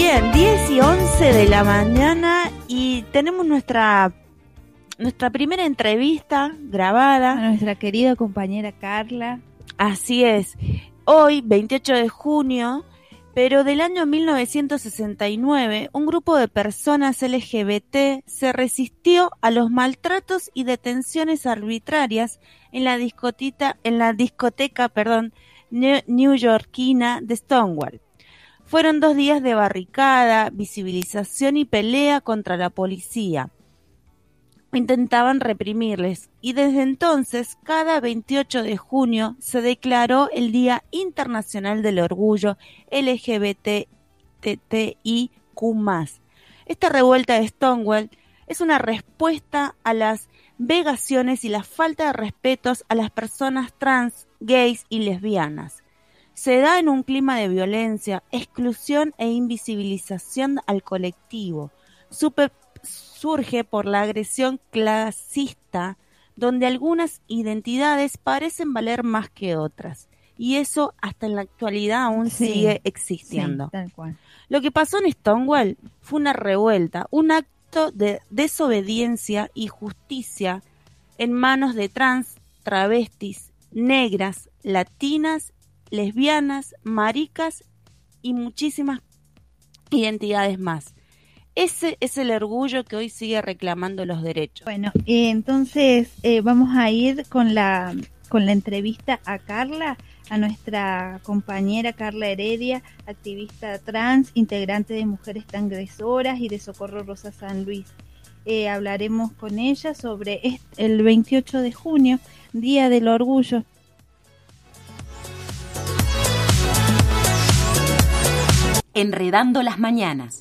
Bien, 10:11 de la mañana y tenemos nuestra primera entrevista grabada. A nuestra querida compañera Carla. Así es. Hoy, 28 de junio, pero del año 1969, un grupo de personas LGBT se resistió a los maltratos y detenciones arbitrarias en la discoteca neoyorquina de Stonewall. Fueron 2 días de barricada, visibilización y pelea contra la policía. Intentaban reprimirles y desde entonces, cada 28 de junio, se declaró el Día Internacional del Orgullo LGBTIQ+. Esta revuelta de Stonewall es una respuesta a las vejaciones y la falta de respetos a las personas trans, gays y lesbianas. Se da en un clima de violencia, exclusión e invisibilización al colectivo. Surge por la agresión clasista, donde algunas identidades parecen valer más que otras. Y eso hasta en la actualidad aún sigue existiendo. Sí, tal cual. Lo que pasó en Stonewall fue una revuelta, un acto de desobediencia y justicia en manos de trans, travestis, negras, latinas, lesbianas, maricas y muchísimas identidades más. Ese es el orgullo que hoy sigue reclamando los derechos. Bueno, entonces vamos a ir con la entrevista a Carla, a nuestra compañera Carla Heredia, activista trans, integrante de Mujeres Transgresoras y de Socorro Rosa San Luis. Hablaremos con ella sobre el 28 de junio, Día del Orgullo. Enredando las mañanas.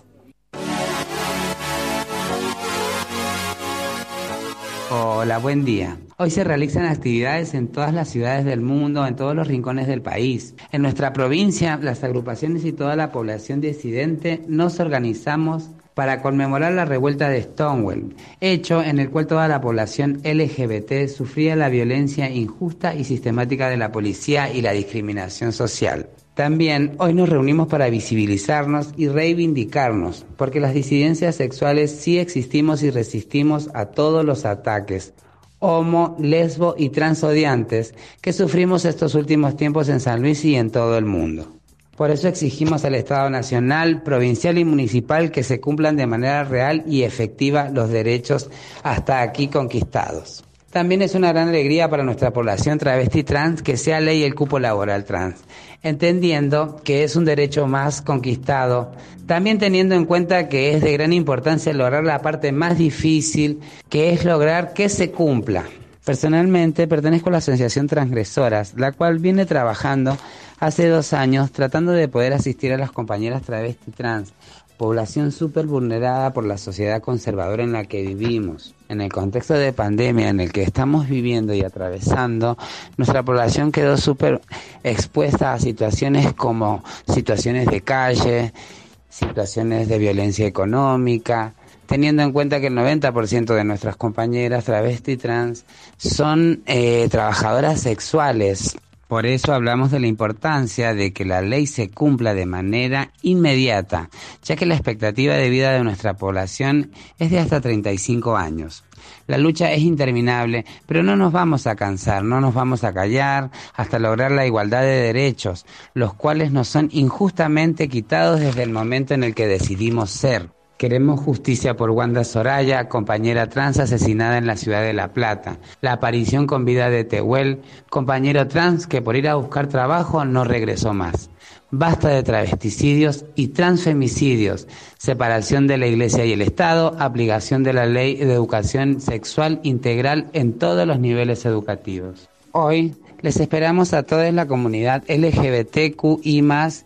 Hola, buen día. Hoy se realizan actividades en todas las ciudades del mundo, en todos los rincones del país. En nuestra provincia, las agrupaciones y toda la población disidente nos organizamos para conmemorar la revuelta de Stonewall, hecho en el cual toda la población LGBT sufría la violencia injusta y sistemática de la policía y la discriminación social. También hoy nos reunimos para visibilizarnos y reivindicarnos, porque las disidencias sexuales sí existimos y resistimos a todos los ataques homo, lesbo y transodiantes que sufrimos estos últimos tiempos en San Luis y en todo el mundo. Por eso exigimos al Estado Nacional, Provincial y Municipal que se cumplan de manera real y efectiva los derechos hasta aquí conquistados. También es una gran alegría para nuestra población travesti trans que sea ley el cupo laboral trans, entendiendo que es un derecho más conquistado, también teniendo en cuenta que es de gran importancia lograr la parte más difícil, que es lograr que se cumpla. Personalmente pertenezco a la Asociación Transgresoras, la cual viene trabajando hace 2 años tratando de poder asistir a las compañeras travesti trans, población súper vulnerada por la sociedad conservadora en la que vivimos. En el contexto de pandemia en el que estamos viviendo y atravesando, nuestra población quedó súper expuesta a situaciones como situaciones de calle, situaciones de violencia económica, teniendo en cuenta que el 90% de nuestras compañeras travesti trans son trabajadoras sexuales. Por eso hablamos de la importancia de que la ley se cumpla de manera inmediata, ya que la expectativa de vida de nuestra población es de hasta 35 años. La lucha es interminable, pero no nos vamos a cansar, no nos vamos a callar hasta lograr la igualdad de derechos, los cuales nos son injustamente quitados desde el momento en el que decidimos ser. Queremos justicia por Wanda Soraya, compañera trans asesinada en la ciudad de La Plata. La aparición con vida de Tehuel, compañero trans que por ir a buscar trabajo no regresó más. Basta de travesticidios y transfemicidios. Separación de la Iglesia y el Estado, aplicación de la ley de educación sexual integral en todos los niveles educativos. Hoy les esperamos a toda la comunidad LGBTQI+,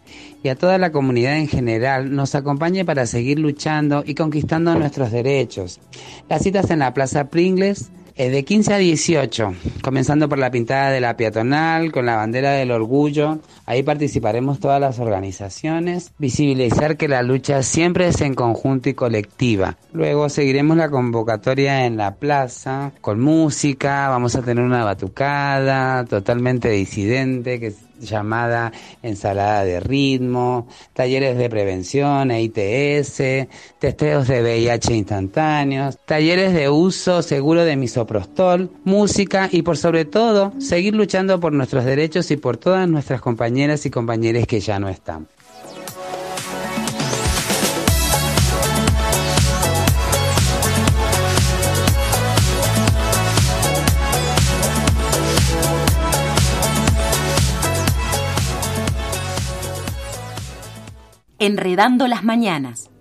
y a toda la comunidad en general nos acompañe para seguir luchando y conquistando nuestros derechos. Las citas en la Plaza Pringles de 15 a 18, comenzando por la pintada de la peatonal con la bandera del orgullo. Ahí participaremos todas las organizaciones, visibilizar que la lucha siempre es en conjunto y colectiva. Luego seguiremos la convocatoria en la plaza con música, vamos a tener una batucada totalmente disidente que llamada ensalada de ritmo, talleres de prevención, EITS, testeos de VIH instantáneos, talleres de uso seguro de misoprostol, música y por sobre todo, seguir luchando por nuestros derechos y por todas nuestras compañeras y compañeros que ya no están. Enredando las mañanas.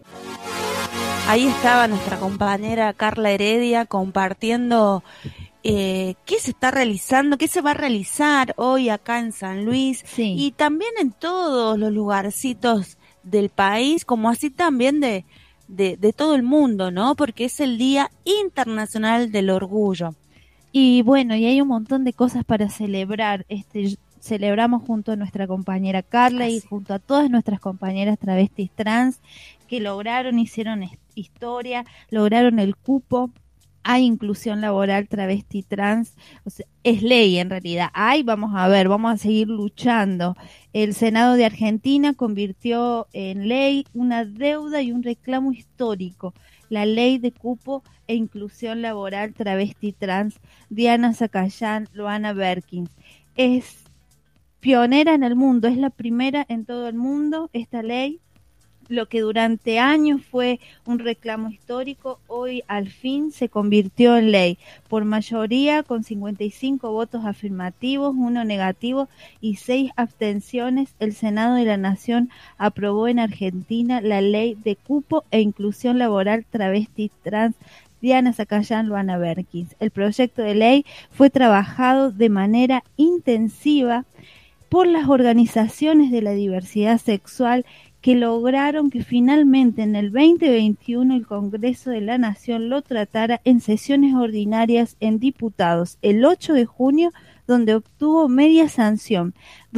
Ahí estaba nuestra compañera Carla Heredia compartiendo qué se está realizando, qué se va a realizar hoy acá en San Luis, Sí. Y también en todos los lugarcitos del país, como así también de todo el mundo, ¿no? Porque es el Día Internacional del Orgullo. Y bueno, y hay un montón de cosas para celebrar. Celebramos junto a nuestra compañera Carla y junto a todas nuestras compañeras travestis trans que hicieron historia, lograron el cupo. Hay inclusión laboral travesti trans, o sea, es ley en realidad. Vamos a seguir luchando. El Senado de Argentina convirtió en ley una deuda y un reclamo histórico, la ley de cupo e inclusión laboral travesti trans. Diana Zacayán, Luana Berkins. Es pionera en el mundo, es la primera en todo el mundo esta ley. Lo que durante años fue un reclamo histórico, hoy al fin se convirtió en ley. Por mayoría, con 55 votos afirmativos, 1 negativo y 6 abstenciones, el Senado de la Nación aprobó en Argentina la ley de cupo e inclusión laboral travesti trans. Diana Zacayán, Luana Berkins. El proyecto de ley fue trabajado de manera intensiva por las organizaciones de la diversidad sexual que lograron que finalmente en el 2021 el Congreso de la Nación lo tratara en sesiones ordinarias en diputados el 8 de junio, donde obtuvo media sanción,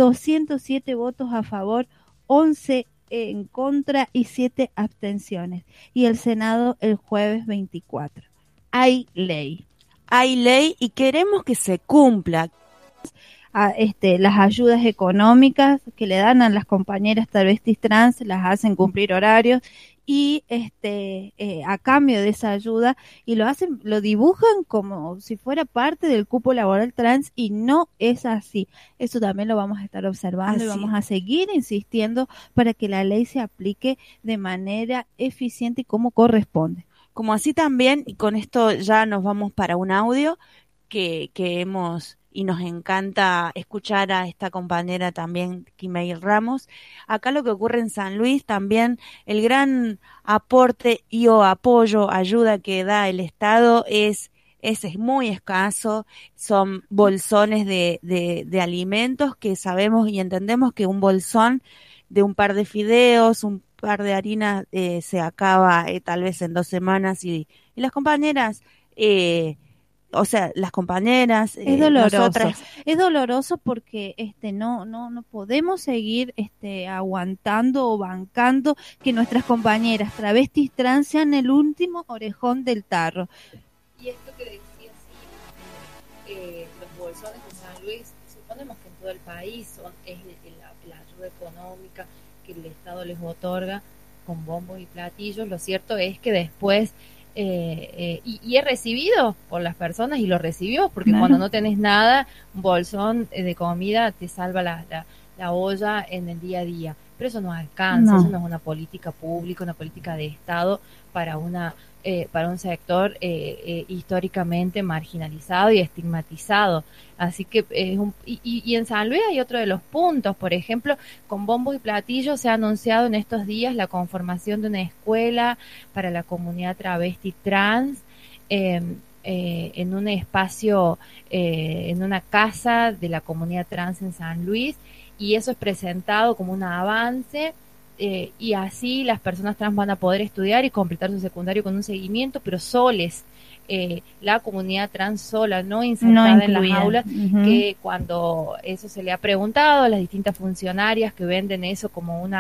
207 votos a favor, 11 en contra y 7 abstenciones. Y el Senado el jueves 24. Hay ley. Hay ley y queremos que se cumpla. Las ayudas económicas que le dan a las compañeras travestis trans, las hacen cumplir horarios y a cambio de esa ayuda, y lo dibujan como si fuera parte del cupo laboral trans, y no es así. Eso también lo vamos a estar observando y vamos a seguir insistiendo para que la ley se aplique de manera eficiente y como corresponde. Como así también, y con esto ya nos vamos para un audio que hemos, y nos encanta escuchar a esta compañera también, Kimeil Ramos. Acá lo que ocurre en San Luis también, el gran aporte y o apoyo, ayuda que da el Estado es muy escaso. Son bolsones de alimentos que sabemos y entendemos que un bolsón de un par de fideos, un par de harinas se acaba tal vez en 2 semanas, y las compañeras... las compañeras, es doloroso. Nosotras. Es doloroso porque no podemos seguir aguantando o bancando que nuestras compañeras travestis trans sean el último orejón del tarro. Y esto que decía, los bolsones de San Luis, suponemos que en todo el país es la ayuda económica que el Estado les otorga con bombos y platillos. Lo cierto es que después y es recibido por las personas, y lo recibió porque cuando no tenés nada, un bolsón de comida te salva la olla en el día a día, pero eso no alcanza, eso no es una política pública, una política de Estado para un sector históricamente marginalizado y estigmatizado. Así que y en San Luis hay otro de los puntos. Por ejemplo, con bombos y platillos se ha anunciado en estos días la conformación de una escuela para la comunidad travesti trans en un espacio, en una casa de la comunidad trans en San Luis, y eso es presentado como un avance. Y así las personas trans van a poder estudiar y completar su secundario con un seguimiento, pero soles, la comunidad trans sola, no insertada en las aulas, que cuando eso se le ha preguntado a las distintas funcionarias que venden eso como una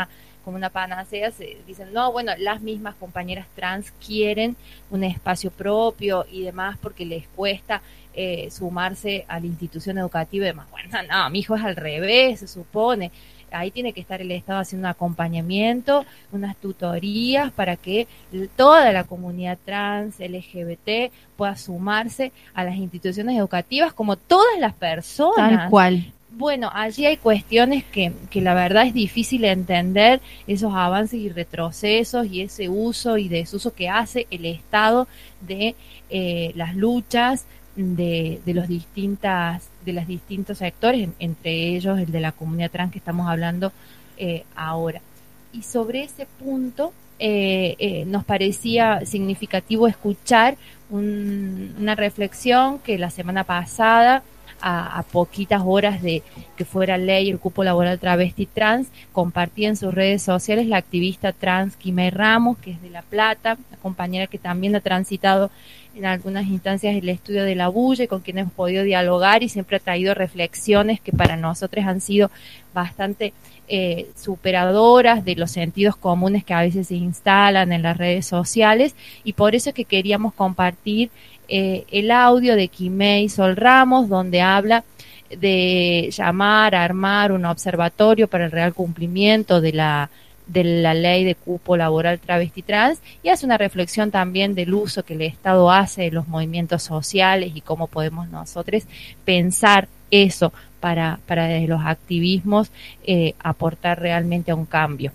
como una panacea, se dicen, no, bueno, las mismas compañeras trans quieren un espacio propio y demás porque les cuesta sumarse a la institución educativa y demás. Bueno, no, mi hijo es al revés, se supone. Ahí tiene que estar el Estado haciendo un acompañamiento, unas tutorías para que toda la comunidad trans, LGBT, pueda sumarse a las instituciones educativas como todas las personas. Tal cual. Bueno, allí hay cuestiones que la verdad es difícil entender, esos avances y retrocesos y ese uso y desuso que hace el Estado de las luchas de los distintos sectores, entre ellos el de la comunidad trans que estamos hablando ahora. Y sobre ese punto nos parecía significativo escuchar una reflexión que la semana pasada, a poquitas horas de que fuera ley el cupo laboral travesti trans, compartía en sus redes sociales la activista trans Quimei Ramos, que es de La Plata, una compañera que también ha transitado en algunas instancias el estudio de la bulla, con quien hemos podido dialogar y siempre ha traído reflexiones que para nosotros han sido bastante superadoras de los sentidos comunes que a veces se instalan en las redes sociales, y por eso es que queríamos compartir el audio de Quimei Sol Ramos, donde habla de llamar a armar un observatorio para el real cumplimiento de la ley de cupo laboral travesti trans, y hace una reflexión también del uso que el Estado hace de los movimientos sociales y cómo podemos nosotros pensar eso para desde los activismos aportar realmente a un cambio.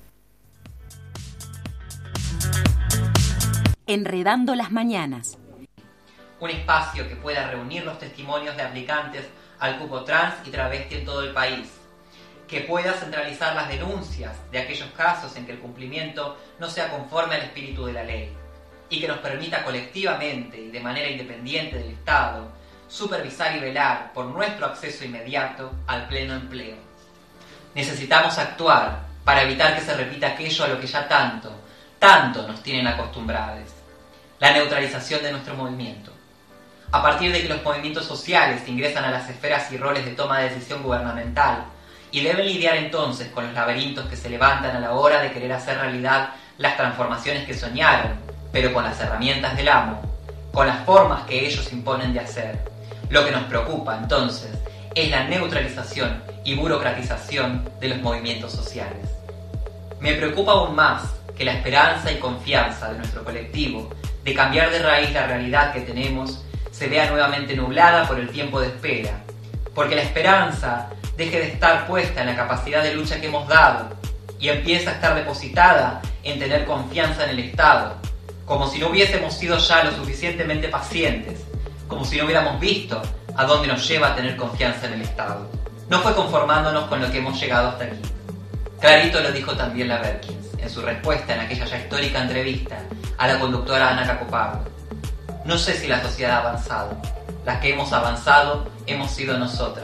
Enredando las mañanas. Un espacio que pueda reunir los testimonios de aplicantes al cupo trans y travesti en todo el país, que pueda centralizar las denuncias de aquellos casos en que el cumplimiento no sea conforme al espíritu de la ley, y que nos permita colectivamente y de manera independiente del Estado supervisar y velar por nuestro acceso inmediato al pleno empleo. Necesitamos actuar para evitar que se repita aquello a lo que ya tanto nos tienen acostumbrados: la neutralización de nuestro movimiento. A partir de que los movimientos sociales ingresan a las esferas y roles de toma de decisión gubernamental y deben lidiar entonces con los laberintos que se levantan a la hora de querer hacer realidad las transformaciones que soñaron, pero con las herramientas del amo, con las formas que ellos imponen de hacer. Lo que nos preocupa entonces es la neutralización y burocratización de los movimientos sociales. Me preocupa aún más que la esperanza y confianza de nuestro colectivo de cambiar de raíz la realidad que tenemos se vea nuevamente nublada por el tiempo de espera, porque la esperanza deje de estar puesta en la capacidad de lucha que hemos dado y empieza a estar depositada en tener confianza en el Estado, como si no hubiésemos sido ya lo suficientemente pacientes, como si no hubiéramos visto a dónde nos lleva a tener confianza en el Estado. No fue conformándonos con lo que hemos llegado hasta aquí. Clarito lo dijo también la Berkins en su respuesta en aquella ya histórica entrevista a la conductora Ana Cacopardo. No sé si la sociedad ha avanzado. Las que hemos avanzado hemos sido nosotras.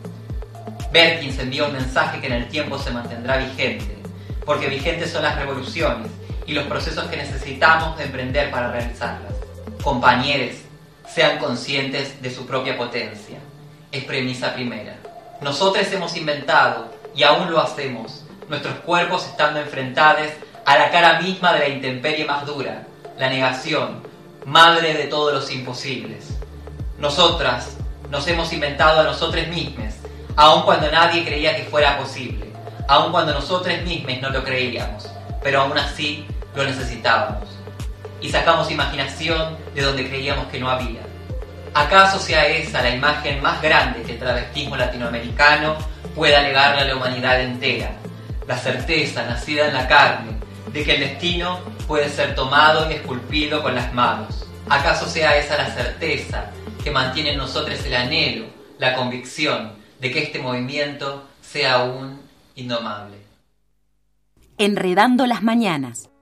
Berkins envía un mensaje que en el tiempo se mantendrá vigente, porque vigentes son las revoluciones y los procesos que necesitamos de emprender para realizarlas. Compañeros, sean conscientes de su propia potencia. Es premisa primera. Nosotros hemos inventado, y aún lo hacemos, nuestros cuerpos estando enfrentados a la cara misma de la intemperie más dura, la negación, madre de todos los imposibles. Nosotras nos hemos inventado a nosotros mismos, aun cuando nadie creía que fuera posible, aun cuando nosotros mismos no lo creíamos, pero aún así lo necesitábamos. Y sacamos imaginación de donde creíamos que no había. ¿Acaso sea esa la imagen más grande que el travestismo latinoamericano pueda legarle a la humanidad entera? La certeza nacida en la carne de que el destino puede ser tomado y esculpido con las manos. ¿Acaso sea esa la certeza que mantiene en nosotros el anhelo, la convicción de que este movimiento sea aún indomable? Enredando las mañanas.